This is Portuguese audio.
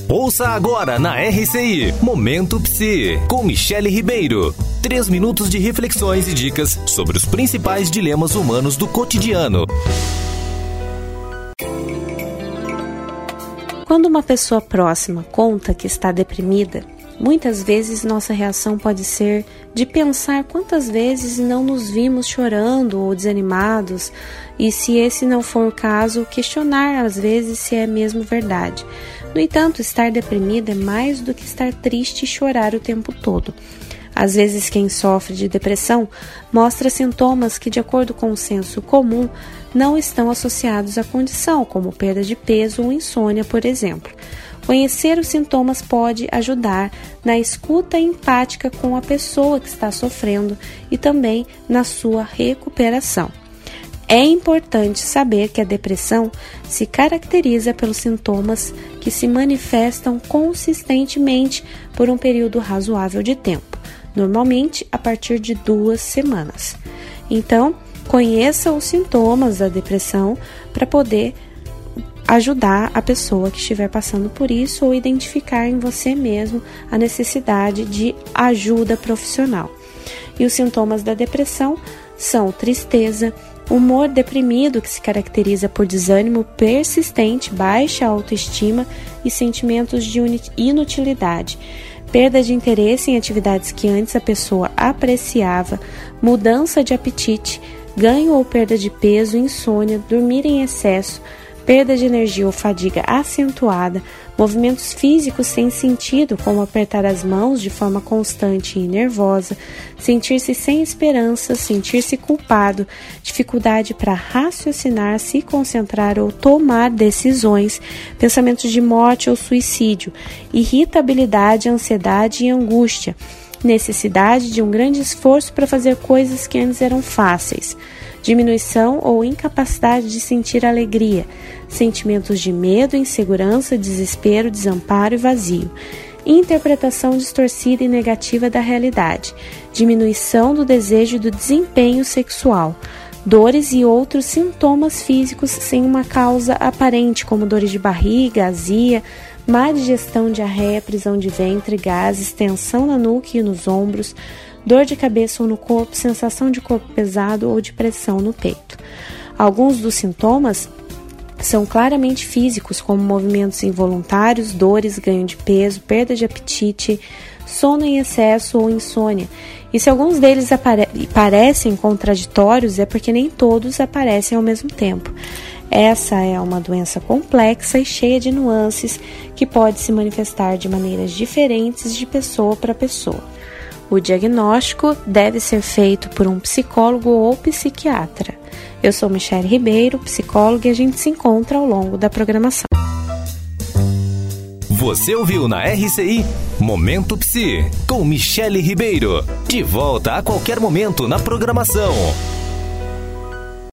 Ouça agora na RCI, Momento Psi, com Michele Ribeiro. 3 minutos de reflexões e dicas sobre os principais dilemas humanos do cotidiano. Quando uma pessoa próxima conta que está deprimida, muitas vezes nossa reação pode ser de pensar quantas vezes não nos vimos chorando ou desanimados, e se esse não for o caso, questionar às vezes se é mesmo verdade. No entanto, estar deprimido é mais do que estar triste e chorar o tempo todo. Às vezes, quem sofre de depressão mostra sintomas que, de acordo com o senso comum, não estão associados à condição, como perda de peso ou insônia, por exemplo. Conhecer os sintomas pode ajudar na escuta empática com a pessoa que está sofrendo e também na sua recuperação. É importante saber que a depressão se caracteriza pelos sintomas que se manifestam consistentemente por um período razoável de tempo, normalmente a partir de 2 semanas. Então, conheça os sintomas da depressão para poder ajudar a pessoa que estiver passando por isso ou identificar em você mesmo a necessidade de ajuda profissional. E os sintomas da depressão são tristeza, humor deprimido, que se caracteriza por desânimo persistente, baixa autoestima e sentimentos de inutilidade, perda de interesse em atividades que antes a pessoa apreciava, mudança de apetite, ganho ou perda de peso, insônia, dormir em excesso, perda de energia ou fadiga acentuada, movimentos físicos sem sentido, como apertar as mãos de forma constante e nervosa, sentir-se sem esperança, sentir-se culpado, dificuldade para raciocinar, se concentrar ou tomar decisões, pensamentos de morte ou suicídio, irritabilidade, ansiedade e angústia, necessidade de um grande esforço para fazer coisas que antes eram fáceis, diminuição ou incapacidade de sentir alegria, sentimentos de medo, insegurança, desespero, desamparo e vazio, interpretação distorcida e negativa da realidade, diminuição do desejo e do desempenho sexual, dores e outros sintomas físicos sem uma causa aparente, como dores de barriga, azia, má digestão, diarreia, prisão de ventre, gases, tensão na nuca e nos ombros, dor de cabeça ou no corpo, sensação de corpo pesado ou de pressão no peito. Alguns dos sintomas são claramente físicos, como movimentos involuntários, dores, ganho de peso, perda de apetite, sono em excesso ou insônia. E se alguns deles parecem contraditórios, é porque nem todos aparecem ao mesmo tempo. Essa é uma doença complexa e cheia de nuances que pode se manifestar de maneiras diferentes de pessoa para pessoa. O diagnóstico deve ser feito por um psicólogo ou psiquiatra. Eu sou Michele Ribeiro, psicóloga, e a gente se encontra ao longo da programação. Você ouviu na RCI Momento Psi, com Michele Ribeiro. De volta a qualquer momento na programação.